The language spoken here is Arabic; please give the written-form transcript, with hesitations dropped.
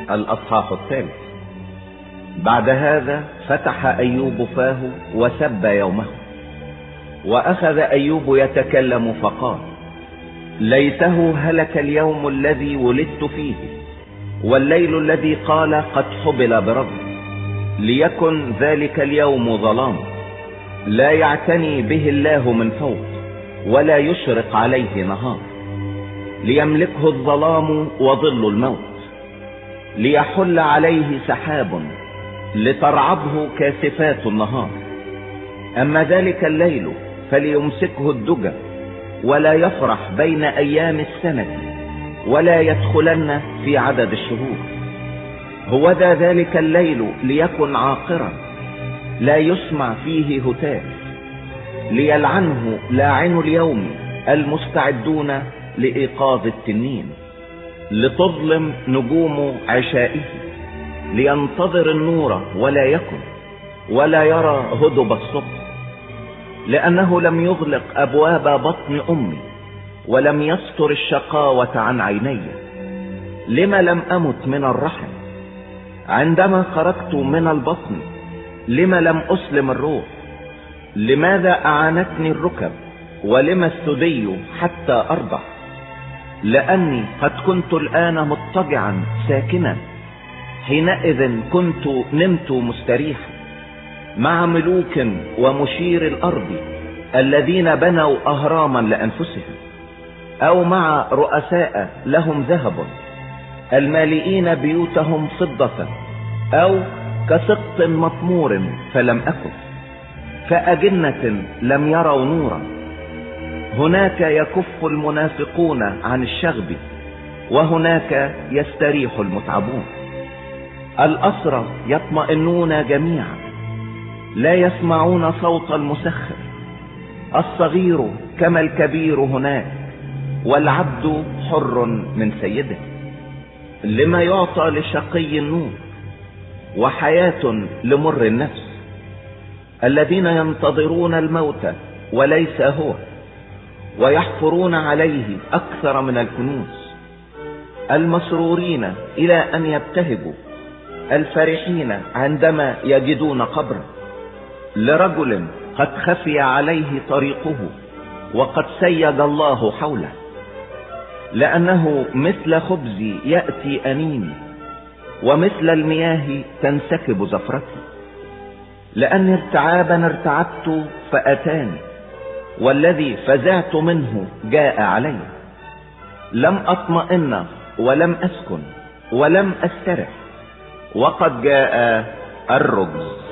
الأصحاح 3. بعد هذا فتح أيوب فاه وسب يومه، وأخذ أيوب يتكلم فقال: ليته هلك اليوم الذي ولدت فيه، والليل الذي قال قد حبل برب، ليكن ذلك اليوم ظلام، لا يعتني به الله من فوق، ولا يشرق عليه نهار، ليملكه الظلام وظل الموت، ليحل عليه سحاب، لترعبه كاسفات النهار. أما ذلك الليل فليمسكه الدجى، ولا يفرح بين أيام السنة، ولا يدخلن في عدد الشهور. هوذا ذلك الليل ليكن عاقرا، لا يسمع فيه هتاف، ليلعنه لاعن اليوم، المستعدون لإيقاظ التنين، لتظلم نجوم عشائه، لينتظر النور ولا يكن، ولا يرى هدب الصبح، لأنه لم يغلق أبواب بطن أمي، ولم يستر الشقاوة عن عيني. لما لم أمت من الرحم عندما خرجت من البطن؟ لما لم أسلم الروح؟ لماذا أعانتني الركب، ولما الثدي حتى أرضع؟ لأني قد كنت الآن مضطجعا ساكنا، حينئذ كنت نمت مستريحا، مع ملوك ومشير الأرض الذين بنوا أهراما لأنفسهم، أو مع رؤساء لهم ذهب، المالئين بيوتهم فضة، أو كسقط مطمور فلم أكن، كأجنة لم يروا نورا. هناك يكف المنافقون عن الشغب، وهناك يستريح المتعبون. الأسرى يطمئنون جميعا، لا يسمعون صوت المسخر. الصغير كما الكبير هناك، والعبد حر من سيده. لما يعطى لشقي النور، وحياة لمر النفس. الذين ينتظرون الموت وليس هو، ويحفرون عليه أكثر من الكنوز. المسرورين إلى أن يبتهجوا، الفرحين عندما يجدون قبرا. لرجل قد خفي عليه طريقه، وقد سيد الله حوله، لأنه مثل خبز يأتي أنيني، ومثل المياه تنسكب زفرتي. لأني ارتعابا ارتعبت فأتاني، والذي فزعت منه جاء علي. لم أطمئن ولم أسكن ولم أسترح، وقد جاء الرجز.